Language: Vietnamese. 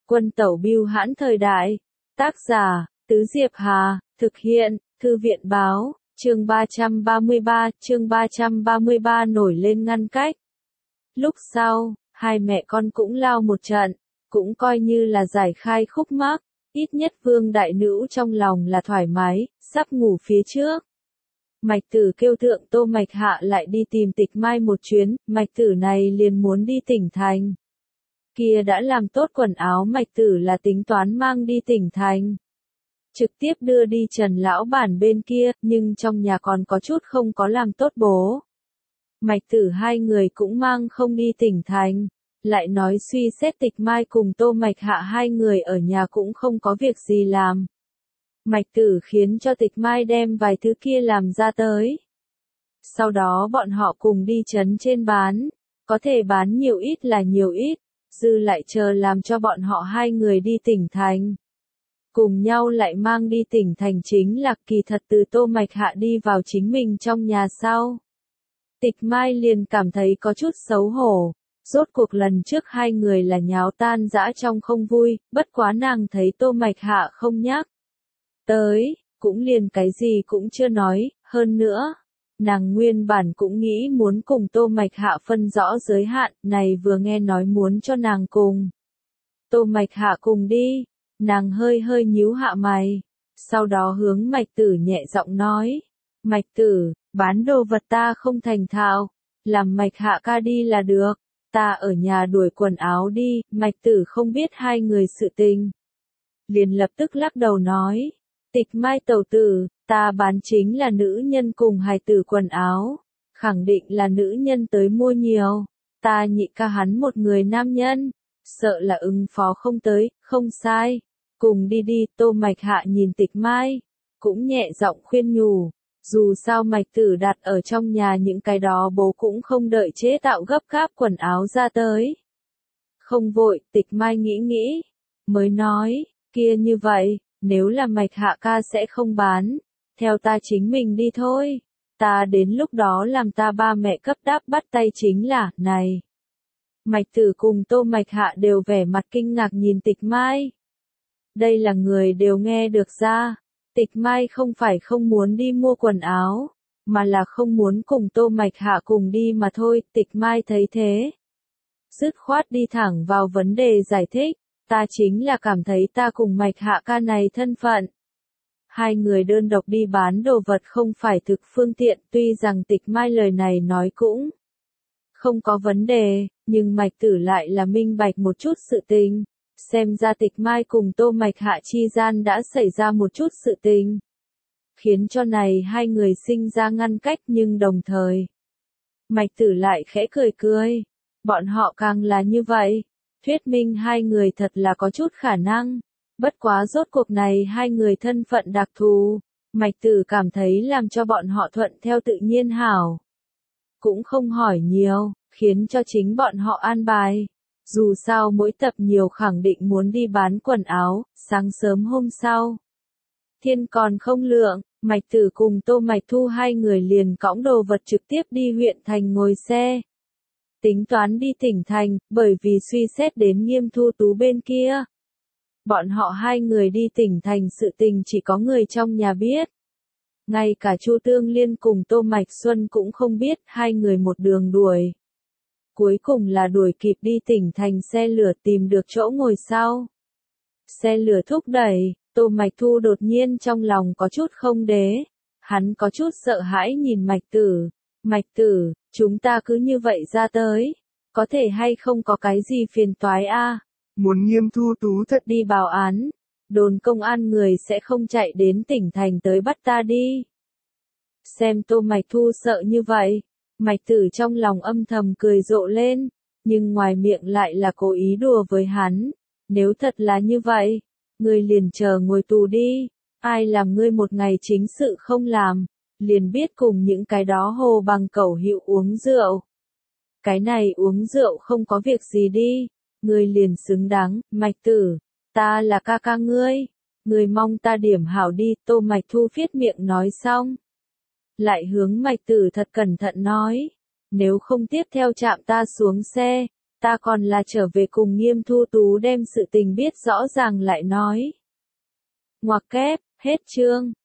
Quân tẩu bưu hãn thời đại. Tác giả, Tứ Diệp Hà, thực hiện, Thư viện báo, chương 333 nổi lên ngăn cách. Lúc sau, hai mẹ con cũng lao một trận, cũng coi như là giải khai khúc mắc, ít nhất Vương đại nữ trong lòng là thoải mái, sắp ngủ phía trước. Mạch Tử kêu thượng Tô Mạch Hạ lại đi tìm Tịch Mai một chuyến, Mạch Tử này liền muốn đi tỉnh thành. Kia đã làm tốt quần áo Mạch Tử là tính toán mang đi tỉnh thành. Trực tiếp đưa đi Trần lão bản bên kia, nhưng trong nhà còn có chút không có làm tốt bố. Mạch Tử hai người cũng mang không đi tỉnh thành, lại nói suy xét Tịch Mai cùng Tô Mạch Hạ hai người ở nhà cũng không có việc gì làm. Mạch Tử khiến cho Tịch Mai đem vài thứ kia làm ra tới. Sau đó bọn họ cùng đi trấn trên bán, có thể bán nhiều ít là nhiều ít, dư lại chờ làm cho bọn họ hai người đi tỉnh thành. Cùng nhau lại mang đi tỉnh thành chính là kỳ thật từ Tô Mạch Hạ đi vào chính mình trong nhà sau. Tịch Mai liền cảm thấy có chút xấu hổ, rốt cuộc lần trước hai người là nháo tan dã trong không vui, bất quá nàng thấy Tô Mạch Hạ không nhắc tới, cũng liền cái gì cũng chưa nói, hơn nữa, nàng nguyên bản cũng nghĩ muốn cùng Tô Mạch Hạ phân rõ giới hạn, này vừa nghe nói muốn cho nàng cùng Tô Mạch Hạ cùng đi, nàng hơi hơi nhíu hạ mày, sau đó hướng Mạch Tử nhẹ giọng nói, Mạch Tử, bán đồ vật ta không thành thạo, làm Mạch Hạ ca đi là được, ta ở nhà đuổi quần áo đi, Mạch Tử không biết hai người sự tình. Liền lập tức lắc đầu nói, Tịch Mai tẩu tử, ta bán chính là nữ nhân cùng hài tử quần áo, khẳng định là nữ nhân tới mua nhiều, ta nhị ca hắn một người nam nhân, sợ là ứng phó không tới, không sai, cùng đi đi. Tô Mạch Hạ nhìn Tịch Mai, cũng nhẹ giọng khuyên nhủ, dù sao Mạch Tử đặt ở trong nhà những cái đó bố cũng không đợi chế tạo gấp gáp quần áo ra tới. Không vội, Tịch Mai nghĩ nghĩ, mới nói, kia như vậy, nếu là Mạch Hạ ca sẽ không bán, theo ta chính mình đi thôi, ta đến lúc đó làm ta ba mẹ cấp đáp bắt tay chính là, này. Mạch Tử cùng Tô Mạch Hạ đều vẻ mặt kinh ngạc nhìn Tịch Mai. Đây là người đều nghe được ra, Tịch Mai không phải không muốn đi mua quần áo, mà là không muốn cùng Tô Mạch Hạ cùng đi mà thôi. Tịch Mai thấy thế, dứt khoát đi thẳng vào vấn đề giải thích, ta chính là cảm thấy ta cùng Mạch Hạ ca này thân phận. Hai người đơn độc đi bán đồ vật không phải thực phương tiện, tuy rằng Tịch Mai lời này nói cũng không có vấn đề, nhưng Mạch Tử lại là minh bạch một chút sự tình. Xem ra Tịch Mai cùng Tô Mạch Hạ chi gian đã xảy ra một chút sự tình, khiến cho này hai người sinh ra ngăn cách, nhưng đồng thời Mạch Tử lại khẽ cười cười, bọn họ càng là như vậy, thuyết minh hai người thật là có chút khả năng, bất quá rốt cuộc này hai người thân phận đặc thù, Mạch Tử cảm thấy làm cho bọn họ thuận theo tự nhiên hảo, cũng không hỏi nhiều, khiến cho chính bọn họ an bài. Dù sao mỗi tập nhiều khẳng định muốn đi bán quần áo, sáng sớm hôm sau. Thiên còn không lượng, Mạch Tử cùng Tô Mạch Thu hai người liền cõng đồ vật trực tiếp đi huyện thành ngồi xe. Tính toán đi tỉnh thành, bởi vì suy xét đến Nghiêm Thu Tú bên kia. Bọn họ hai người đi tỉnh thành sự tình chỉ có người trong nhà biết. Ngay cả Chu Tương Liên cùng Tô Mạch Xuân cũng không biết, hai người một đường đuổi. Cuối cùng là đuổi kịp đi tỉnh thành xe lửa tìm được chỗ ngồi sau. Xe lửa thúc đẩy, Tô Mạch Thu đột nhiên trong lòng có chút không đế. Hắn có chút sợ hãi nhìn Mạch Tử. Mạch Tử, chúng ta cứ như vậy ra tới. Có thể hay không có cái gì phiền toái a? Muốn Nghiêm Thu Tú thật đi báo án. Đồn công an người sẽ không chạy đến tỉnh thành tới bắt ta đi. Xem Tô Mạch Thu sợ như vậy. Mạch Tử trong lòng âm thầm cười rộ lên, nhưng ngoài miệng lại là cố ý đùa với hắn. Nếu thật là như vậy, ngươi liền chờ ngồi tù đi, ai làm ngươi một ngày chính sự không làm, liền biết cùng những cái đó hồ bằng cẩu hiệu uống rượu. Cái này uống rượu không có việc gì đi, ngươi liền xứng đáng. Mạch Tử, ta là ca ca ngươi mong ta điểm hảo đi. Tô Mạch Thu viết miệng nói xong, lại hướng Mạch Tử thật cẩn thận nói, nếu không tiếp theo chạm ta xuống xe, Ta còn là trở về cùng Nghiêm Thu Tú đem sự tình biết rõ ràng lại nói. Ngoặc kép, hết chương.